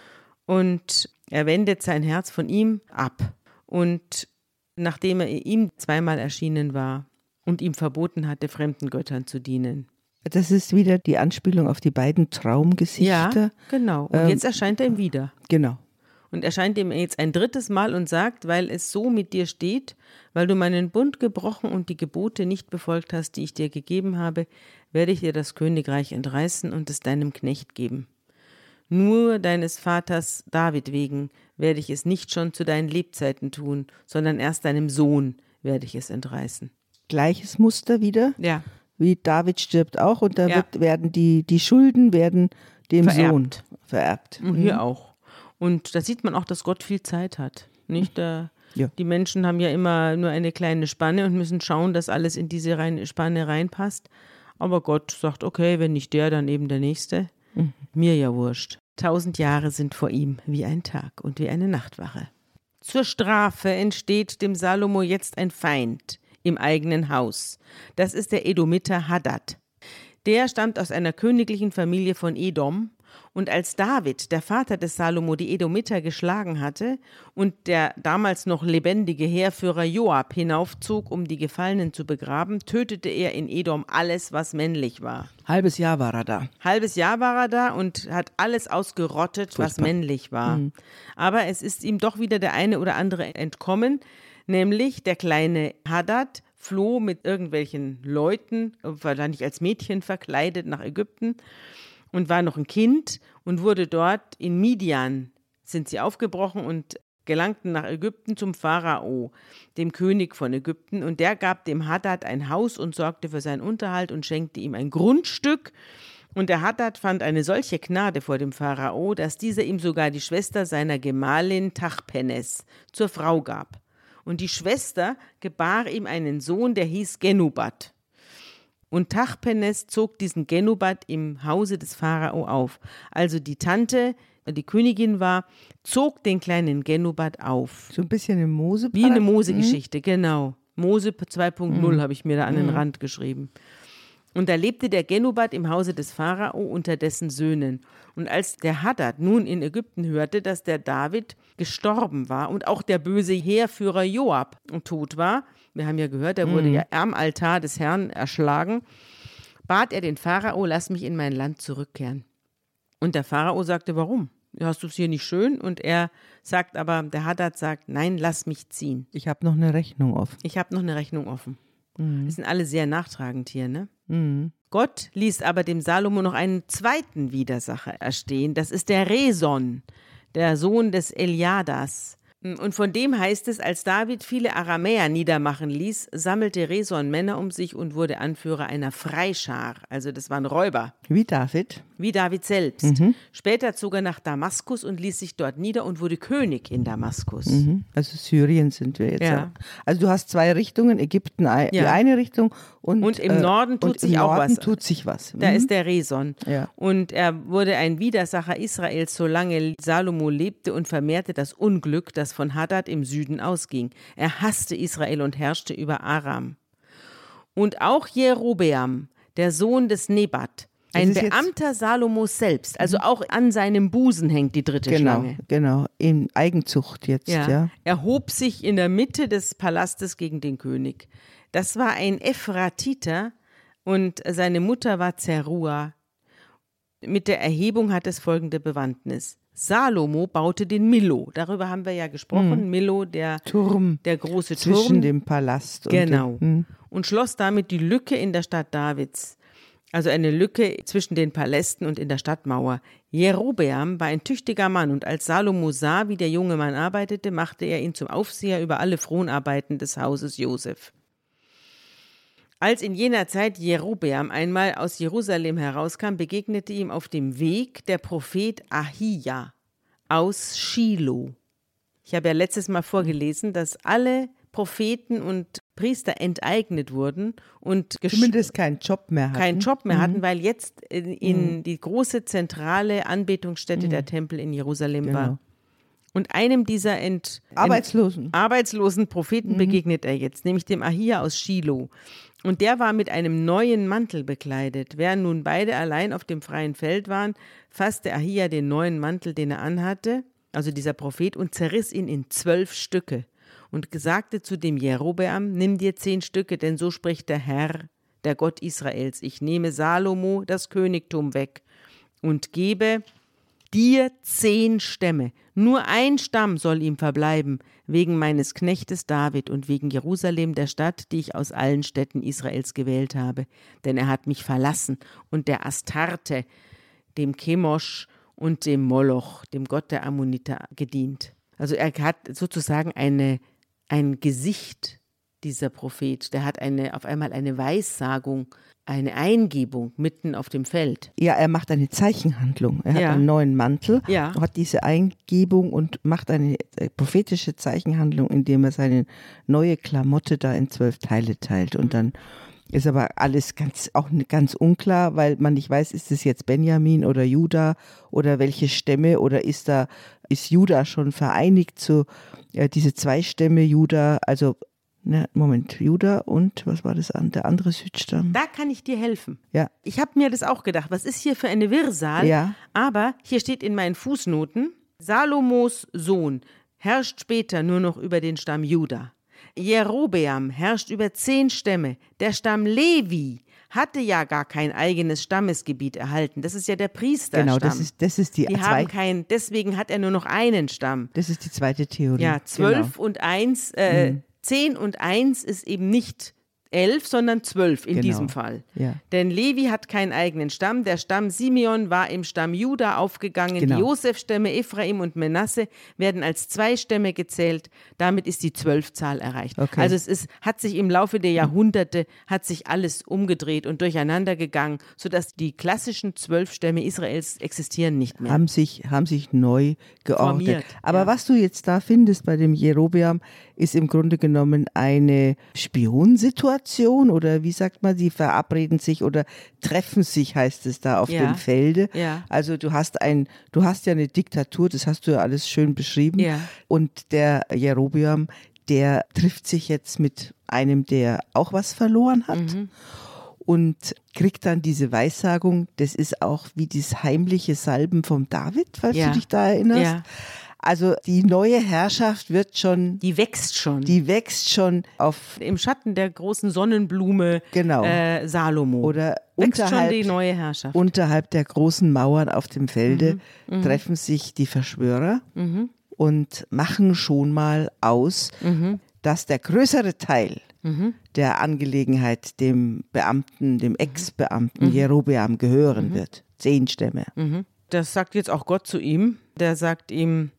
[SPEAKER 2] Und er wendet sein Herz von ihm ab. Und nachdem er ihm 2-mal erschienen war und ihm verboten hatte, fremden Göttern zu dienen,
[SPEAKER 3] Das ist wieder die Anspielung auf die beiden Traumgesichter.
[SPEAKER 2] Ja, genau. Und jetzt erscheint er ihm wieder.
[SPEAKER 3] Genau.
[SPEAKER 2] Und erscheint ihm jetzt ein drittes Mal und sagt, weil es so mit dir steht, weil du meinen Bund gebrochen und die Gebote nicht befolgt hast, die ich dir gegeben habe, werde ich dir das Königreich entreißen und es deinem Knecht geben. Nur deines Vaters David wegen werde ich es nicht schon zu deinen Lebzeiten tun, sondern erst deinem Sohn werde ich es entreißen.
[SPEAKER 3] Gleiches Muster wieder,
[SPEAKER 2] Ja,
[SPEAKER 3] wie David stirbt auch und da
[SPEAKER 2] Ja.
[SPEAKER 3] werden die Schulden werden dem
[SPEAKER 2] Vererbt.
[SPEAKER 3] Sohn vererbt.
[SPEAKER 2] und hier auch. Und da sieht man auch, dass Gott viel Zeit hat. Nicht?
[SPEAKER 3] Ja.
[SPEAKER 2] Die Menschen haben ja immer nur eine kleine Spanne und müssen schauen, dass alles in diese Spanne reinpasst. Aber Gott sagt, okay, wenn nicht der, dann eben der Nächste. Mir ja wurscht. 1000 Jahre sind vor ihm wie ein Tag und wie eine Nachtwache. Zur Strafe entsteht dem Salomo jetzt ein Feind im eigenen Haus. Das ist der Edomiter Hadad. Der stammt aus einer königlichen Familie von Edom. Und als David, der Vater des Salomo, die Edomiter geschlagen hatte und der damals noch lebendige Heerführer Joab hinaufzog, um die Gefallenen zu begraben, tötete er in Edom alles, was männlich war.
[SPEAKER 3] Halbes Jahr war er da.
[SPEAKER 2] Halbes Jahr war er da und hat alles ausgerottet, was männlich war. Aber es ist ihm doch wieder der eine oder andere entkommen, nämlich der kleine Hadad floh mit irgendwelchen Leuten, wahrscheinlich als Mädchen verkleidet, nach Ägypten und war noch ein Kind und wurde dort in Midian, sind sie aufgebrochen und gelangten nach Ägypten zum Pharao, dem König von Ägypten. Und der gab dem Hadad ein Haus und sorgte für seinen Unterhalt und schenkte ihm ein Grundstück. Und der Hadad fand eine solche Gnade vor dem Pharao, dass dieser ihm sogar die Schwester seiner Gemahlin Tachpenes zur Frau gab. Und die Schwester gebar ihm einen Sohn, der hieß Genubat. Und Tachpenes zog diesen Genubat im Hause des Pharao auf. Also die Tante, die Königin war, zog den kleinen Genubat auf.
[SPEAKER 3] So ein bisschen eine Mose.
[SPEAKER 2] Wie eine Mose-Geschichte, genau. Mose 2.0 habe ich mir da an den Rand geschrieben. Und da lebte der Genubat im Hause des Pharao unter dessen Söhnen. Und als der Hadad nun in Ägypten hörte, dass der David gestorben war und auch der böse Heerführer Joab tot war, wir haben ja gehört, er wurde ja am Altar des Herrn erschlagen, bat er den Pharao, lass mich in mein Land zurückkehren. Und der Pharao sagte, warum? Hast du es hier nicht schön? Und er sagt aber, der Hadad sagt, nein, lass mich ziehen.
[SPEAKER 3] Ich habe noch eine Rechnung offen.
[SPEAKER 2] Ich habe noch eine Rechnung offen. Das sind alle sehr nachtragend hier, ne? Gott ließ aber dem Salomo noch einen zweiten Widersacher erstehen. Das ist der Reson, der Sohn des Eliadas. Und von dem heißt es, als David viele Aramäer niedermachen ließ, sammelte Reson Männer um sich und wurde Anführer einer Freischar. Also das waren Räuber.
[SPEAKER 3] Wie David.
[SPEAKER 2] Wie David selbst. Später zog er nach Damaskus und ließ sich dort nieder und wurde König in Damaskus.
[SPEAKER 3] Also Syrien sind wir jetzt.
[SPEAKER 2] Ja.
[SPEAKER 3] Ja. Also du hast zwei Richtungen, Ägypten die eine Richtung und
[SPEAKER 2] im Norden tut sich
[SPEAKER 3] im
[SPEAKER 2] auch
[SPEAKER 3] Norden
[SPEAKER 2] was.
[SPEAKER 3] tut sich was.
[SPEAKER 2] Da ist der Reson.
[SPEAKER 3] Ja.
[SPEAKER 2] Und er wurde ein Widersacher Israels, solange Salomo lebte und vermehrte das Unglück, das von Hadad im Süden ausging. Er hasste Israel und herrschte über Aram. Und auch Jerobeam, der Sohn des Nebat, ein Beamter Salomos selbst, also auch an seinem Busen hängt die dritte Schlange.
[SPEAKER 3] Genau, in Eigenzucht jetzt, ja.
[SPEAKER 2] Er hob sich in der Mitte des Palastes gegen den König. Das war ein Ephratiter und seine Mutter war Zerua. Mit der Erhebung hat es folgende Bewandtnis. Salomo baute den Millo, darüber haben wir ja gesprochen, Millo, der
[SPEAKER 3] Turm,
[SPEAKER 2] der große
[SPEAKER 3] zwischen
[SPEAKER 2] Turm.
[SPEAKER 3] dem Palast und
[SPEAKER 2] Genau. Und schloss damit die Lücke in der Stadt Davids. Also eine Lücke zwischen den Palästen und in der Stadtmauer. Jerobeam war ein tüchtiger Mann und als Salomo sah, wie der junge Mann arbeitete, machte er ihn zum Aufseher über alle Fronarbeiten des Hauses Josef. Als in jener Zeit Jerobeam einmal aus Jerusalem herauskam, begegnete ihm auf dem Weg der Prophet Ahija aus Schilo. Ich habe ja letztes Mal vorgelesen, dass alle Propheten und Priester enteignet wurden und
[SPEAKER 3] zumindest keinen Job mehr hatten.
[SPEAKER 2] Weil jetzt in die große zentrale Anbetungsstätte der Tempel in Jerusalem war. Und einem dieser arbeitslosen Propheten begegnet er jetzt, nämlich dem Ahija aus Schilo. Und der war mit einem neuen Mantel bekleidet. Während nun beide allein auf dem freien Feld waren, fasste Ahija den neuen Mantel, den er anhatte, also dieser Prophet, und zerriss ihn in 12 Stücke. Und sagte zu dem Jerobeam, nimm dir 10 Stücke, denn so spricht der Herr, der Gott Israels, ich nehme Salomo das Königtum weg und gebe dir 10 Stämme. Nur ein Stamm soll ihm verbleiben, wegen meines Knechtes David und wegen Jerusalem, der Stadt, die ich aus allen Städten Israels gewählt habe. Denn er hat mich verlassen und der Astarte, dem Chemosh und dem Moloch, dem Gott der Ammoniter, gedient. Also er hat sozusagen ein Gesicht, dieser Prophet. Der hat auf einmal eine Weissagung, eine Eingebung mitten auf dem Feld.
[SPEAKER 3] Ja, er macht eine Zeichenhandlung. Er hat einen neuen Mantel, hat diese Eingebung und macht eine prophetische Zeichenhandlung, indem er seine neue Klamotte da in 12 Teile teilt. Und dann ist aber alles ganz unklar, weil man nicht weiß, ist es jetzt Benjamin oder Juda oder welche Stämme oder ist Juda schon vereinigt zu diese 2 Stämme Juda, also Juda und was war das der andere Südstamm?
[SPEAKER 2] Da kann ich dir helfen.
[SPEAKER 3] Ja.
[SPEAKER 2] Ich habe mir das auch gedacht, was ist hier für eine Wirrsal?
[SPEAKER 3] Ja.
[SPEAKER 2] Aber hier steht in meinen Fußnoten, Salomos Sohn herrscht später nur noch über den Stamm Juda. Jerobeam herrscht über 10 Stämme. Der Stamm Levi hatte ja gar kein eigenes Stammesgebiet erhalten. Das ist ja der Priesterstamm.
[SPEAKER 3] Genau, das ist die
[SPEAKER 2] haben deswegen hat er nur noch einen Stamm.
[SPEAKER 3] Das ist die zweite Theorie.
[SPEAKER 2] Ja, 12 und 1, 10 und 1 ist eben nicht 11, sondern 12 in diesem Fall.
[SPEAKER 3] Ja.
[SPEAKER 2] Denn Levi hat keinen eigenen Stamm. Der Stamm Simeon war im Stamm Juda aufgegangen.
[SPEAKER 3] Genau.
[SPEAKER 2] Die Josef-Stämme Ephraim und Menasse werden als 2 Stämme gezählt. Damit ist die 12-Zahl erreicht.
[SPEAKER 3] Okay.
[SPEAKER 2] Also hat sich im Laufe der Jahrhunderte alles umgedreht und durcheinander gegangen, sodass die klassischen 12 Stämme Israels existieren nicht mehr.
[SPEAKER 3] Haben sich neu geordnet.
[SPEAKER 2] Formiert,
[SPEAKER 3] Aber was du jetzt da findest bei dem Jerobeam, ist im Grunde genommen eine Spionsituation oder wie sagt man, die verabreden sich oder treffen sich, heißt es da auf dem Felde.
[SPEAKER 2] Ja.
[SPEAKER 3] Also du hast ja eine Diktatur, das hast du ja alles schön beschrieben.
[SPEAKER 2] Ja.
[SPEAKER 3] Und der Jerobeam, der trifft sich jetzt mit einem, der auch was verloren hat. Und kriegt dann diese Weissagung, das ist auch wie das heimliche Salben vom David, falls du dich da erinnerst.
[SPEAKER 2] Ja.
[SPEAKER 3] Also die neue Herrschaft
[SPEAKER 2] Die wächst schon.
[SPEAKER 3] Im
[SPEAKER 2] Schatten der großen Sonnenblume Salomo.
[SPEAKER 3] Oder
[SPEAKER 2] wächst schon die neue Herrschaft.
[SPEAKER 3] Unterhalb der großen Mauern auf dem Felde treffen sich die Verschwörer und machen schon mal aus, dass der größere Teil der Angelegenheit dem Ex-Beamten Jerobeam gehören wird. 10 Stämme.
[SPEAKER 2] Das sagt jetzt auch Gott zu ihm. Der sagt ihm,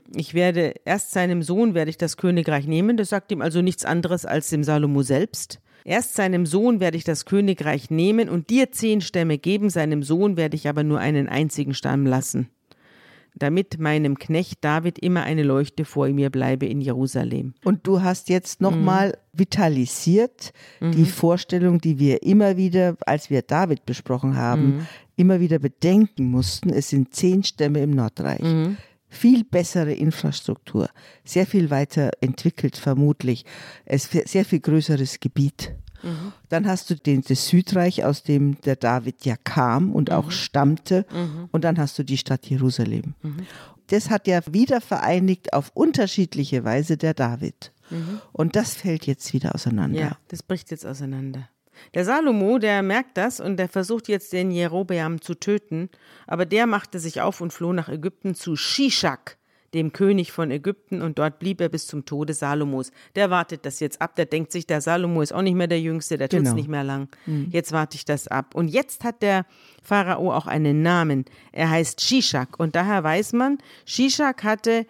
[SPEAKER 2] seinem Sohn werde ich das Königreich nehmen. Das sagt ihm also nichts anderes als dem Salomo selbst. Erst seinem Sohn werde ich das Königreich nehmen und dir 10 Stämme geben, seinem Sohn werde ich aber nur einen einzigen Stamm lassen, damit meinem Knecht David immer eine Leuchte vor mir bleibe in Jerusalem.
[SPEAKER 3] Und du hast jetzt nochmal vitalisiert die Vorstellung, die wir immer wieder, als wir David besprochen haben, immer wieder bedenken mussten. Es sind 10 Stämme im Nordreich. Viel bessere Infrastruktur, sehr viel weiter entwickelt vermutlich, sehr viel größeres Gebiet. Dann hast du das Südreich, aus dem der David ja kam und auch stammte, und dann hast du die Stadt Jerusalem. Das hat ja wieder vereinigt auf unterschiedliche Weise der David. Und das fällt jetzt wieder auseinander.
[SPEAKER 2] Ja, das bricht jetzt auseinander. Der Salomo, der merkt das und der versucht jetzt den Jerobeam zu töten, aber der machte sich auf und floh nach Ägypten zu Shishak, dem König von Ägypten, und dort blieb er bis zum Tode Salomos. Der wartet das jetzt ab, der denkt sich, der Salomo ist auch nicht mehr der Jüngste, der tut's nicht mehr lang. Jetzt warte ich das ab. Und jetzt hat der Pharao auch einen Namen. Er heißt Shishak und daher weiß man, Shishak hatte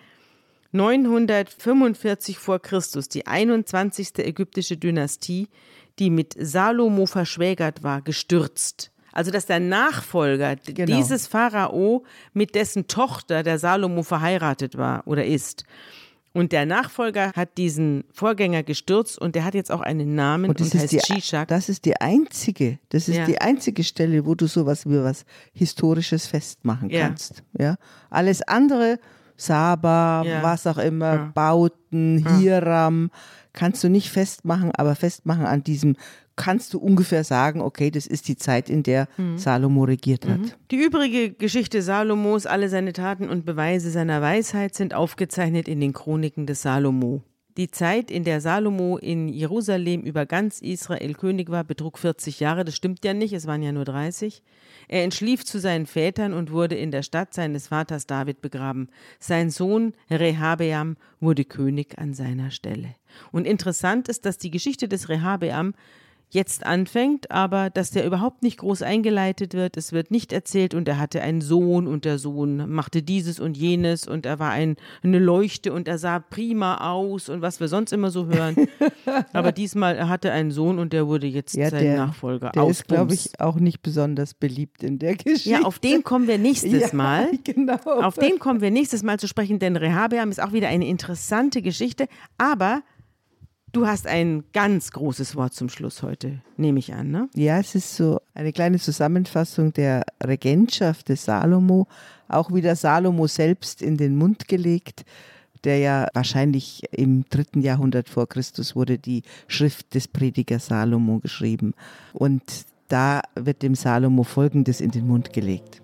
[SPEAKER 2] 945 vor Christus die 21. ägyptische Dynastie, die mit Salomo verschwägert war, gestürzt. Also dass der Nachfolger dieses Pharao mit dessen Tochter der Salomo verheiratet war oder ist. Und der Nachfolger hat diesen Vorgänger gestürzt und der hat jetzt auch einen Namen und heißt Shishak.
[SPEAKER 3] Das ist die einzige Stelle, wo du sowas wie was Historisches festmachen kannst. Ja? Alles andere, Saba, was auch immer, Bauten, Hiram, kannst du nicht festmachen, aber festmachen an diesem kannst du ungefähr sagen, okay, das ist die Zeit, in der Salomo regiert hat.
[SPEAKER 2] Die übrige Geschichte Salomos, alle seine Taten und Beweise seiner Weisheit sind aufgezeichnet in den Chroniken des Salomo. Die Zeit, in der Salomo in Jerusalem über ganz Israel König war, betrug 40 Jahre. Das stimmt ja nicht, es waren ja nur 30. Er entschlief zu seinen Vätern und wurde in der Stadt seines Vaters David begraben. Sein Sohn Rehabeam wurde König an seiner Stelle. Und interessant ist, dass die Geschichte des Rehabeam jetzt anfängt, aber dass der überhaupt nicht groß eingeleitet wird. Es wird nicht erzählt und er hatte einen Sohn und der Sohn machte dieses und jenes und er war eine Leuchte und er sah prima aus und was wir sonst immer so hören. Aber diesmal, er hatte einen Sohn und der wurde jetzt sein Nachfolger.
[SPEAKER 3] Der ist, glaube ich, auch nicht besonders beliebt in der Geschichte.
[SPEAKER 2] Ja, auf den kommen wir nächstes Mal.
[SPEAKER 3] Genau.
[SPEAKER 2] Auf den kommen wir nächstes Mal zu sprechen, denn Rehabeam ist auch wieder eine interessante Geschichte, aber du hast ein ganz großes Wort zum Schluss heute, nehme ich an, ne?
[SPEAKER 3] Ja, es ist so eine kleine Zusammenfassung der Regentschaft des Salomo, auch wieder Salomo selbst in den Mund gelegt, der ja wahrscheinlich im 3. Jahrhundert vor Christus wurde die Schrift des Predigers Salomo geschrieben. Und da wird dem Salomo Folgendes in den Mund gelegt.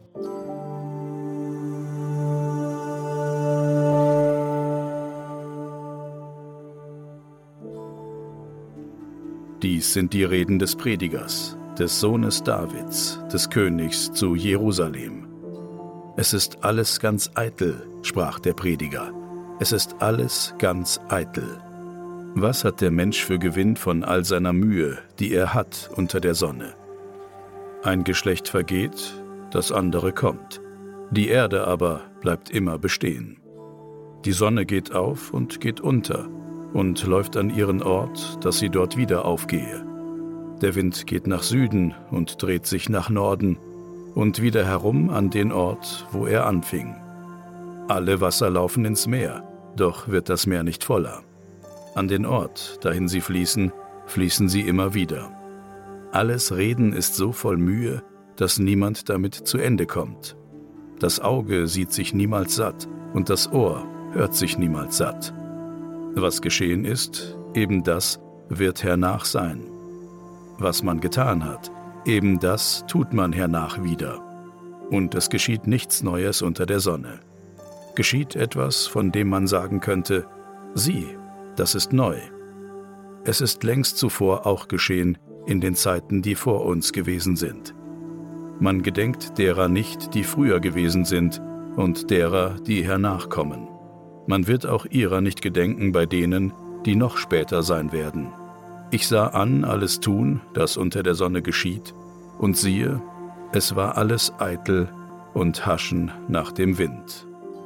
[SPEAKER 1] Dies sind die Reden des Predigers, des Sohnes Davids, des Königs zu Jerusalem. Es ist alles ganz eitel, sprach der Prediger. Es ist alles ganz eitel. Was hat der Mensch für Gewinn von all seiner Mühe, die er hat unter der Sonne? Ein Geschlecht vergeht, das andere kommt. Die Erde aber bleibt immer bestehen. Die Sonne geht auf und geht unter und läuft an ihren Ort, dass sie dort wieder aufgehe. Der Wind geht nach Süden und dreht sich nach Norden und wieder herum an den Ort, wo er anfing. Alle Wasser laufen ins Meer, doch wird das Meer nicht voller. An den Ort, dahin sie fließen, fließen sie immer wieder. Alles Reden ist so voll Mühe, dass niemand damit zu Ende kommt. Das Auge sieht sich niemals satt und das Ohr hört sich niemals satt. Was geschehen ist, eben das wird hernach sein. Was man getan hat, eben das tut man hernach wieder. Und es geschieht nichts Neues unter der Sonne. Geschieht etwas, von dem man sagen könnte, sieh, das ist neu. Es ist längst zuvor auch geschehen in den Zeiten, die vor uns gewesen sind. Man gedenkt derer nicht, die früher gewesen sind, und derer, die hernach kommen. Man wird auch ihrer nicht gedenken bei denen, die noch später sein werden. Ich sah an alles tun, das unter der Sonne geschieht, und siehe, es war alles eitel und Haschen nach dem Wind.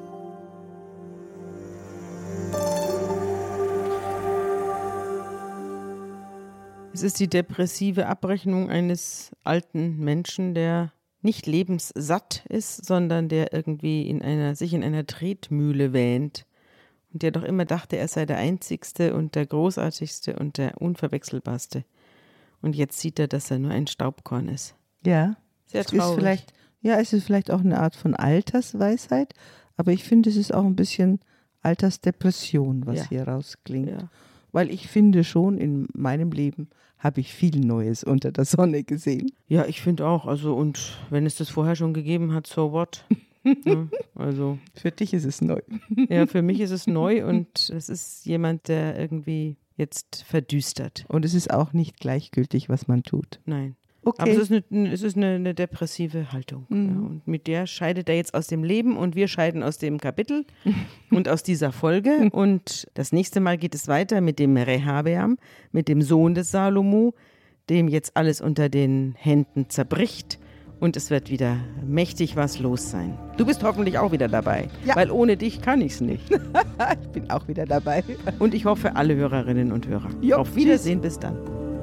[SPEAKER 2] Es ist die depressive Abrechnung eines alten Menschen, der nicht lebenssatt ist, sondern der irgendwie sich in einer Tretmühle wähnt und der doch immer dachte, er sei der Einzigste und der Großartigste und der Unverwechselbarste. Und jetzt sieht er, dass er nur ein Staubkorn ist.
[SPEAKER 3] Ja,
[SPEAKER 2] sehr traurig.
[SPEAKER 3] Es ist vielleicht auch eine Art von Altersweisheit, aber ich finde, es ist auch ein bisschen Altersdepression, was hier rausklingt. Ja. Weil ich finde schon, in meinem Leben habe ich viel Neues unter der Sonne gesehen.
[SPEAKER 2] Ja, ich finde auch. Also, und wenn es das vorher schon gegeben hat, so what? Ja, also.
[SPEAKER 3] Für dich ist es neu.
[SPEAKER 2] Ja, für mich ist es neu und es ist jemand, der irgendwie jetzt verdüstert.
[SPEAKER 3] Und es ist auch nicht gleichgültig, was man tut.
[SPEAKER 2] Nein.
[SPEAKER 3] Okay.
[SPEAKER 2] Aber es ist eine depressive Haltung. Mhm. Ja, und mit der scheidet er jetzt aus dem Leben und wir scheiden aus dem Kapitel und aus dieser Folge. Und das nächste Mal geht es weiter mit dem Rehabeam, mit dem Sohn des Salomo, dem jetzt alles unter den Händen zerbricht. Und es wird wieder mächtig was los sein. Du bist hoffentlich auch wieder dabei, weil ohne dich kann ich es nicht.
[SPEAKER 3] Ich bin auch wieder dabei.
[SPEAKER 2] Und ich hoffe, alle Hörerinnen und Hörer.
[SPEAKER 3] Jo,
[SPEAKER 2] auf Wiedersehen, bis dann.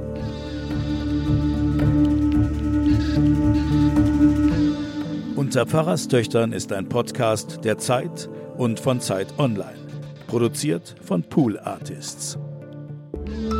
[SPEAKER 1] Unter Pfarrerstöchtern ist ein Podcast der Zeit und von Zeit Online. Produziert von Pool Artists.